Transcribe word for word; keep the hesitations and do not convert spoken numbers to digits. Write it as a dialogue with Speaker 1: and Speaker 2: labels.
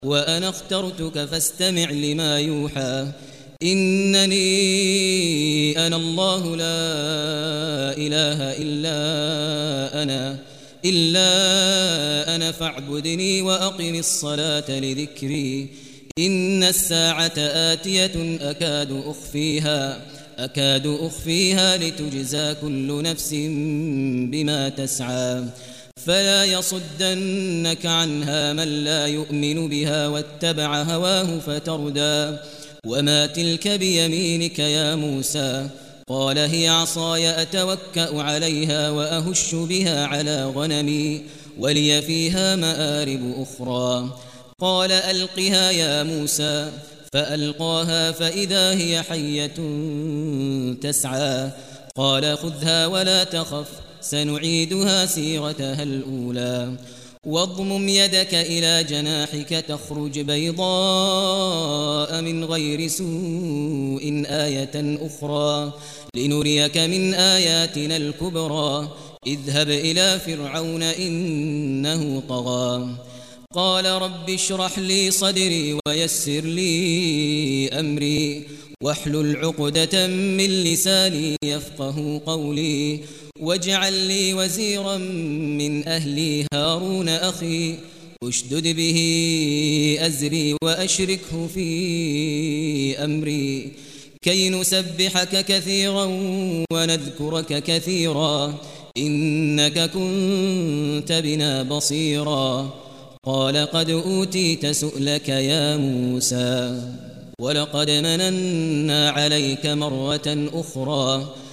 Speaker 1: وأنا اخترتك فاستمع لما يوحى إنني أنا الله لا إله إلا أنا إلا أنا فاعبدني وأقم الصلاة لذكري إن الساعة آتية أكاد أخفيها أكاد أخفيها لتجزى كل نفس بما تسعى فلا يصدنك عنها من لا يؤمن بها واتبع هواه فتردى وما تلك بيمينك يا موسى قال هي عصاي أتوكأ عليها وأهش بها على غنمي ولي فيها مآرب أخرى قال ألقها يا موسى فألقاها فإذا هي حية تسعى قال خذها ولا تخف سنعيدها سيرتها الأولى واضمم يدك إلى جناحك تخرج بيضاء من غير سوء آية أخرى لنريك من آياتنا الكبرى اذهب إلى فرعون إنه طغى قال رب اشرح لي صدري ويسر لي أمري واحلل عقدة من لساني يفقه قولي واجعل لي وزيرا من أهلي هارون أخي اشدد به أزري وأشركه في أمري كي نسبحك كثيرا ونذكرك كثيرا إنك كنت بنا بصيرا قال قد أوتيت سؤلك يا موسى ولقد مننا عليك مرة أخرى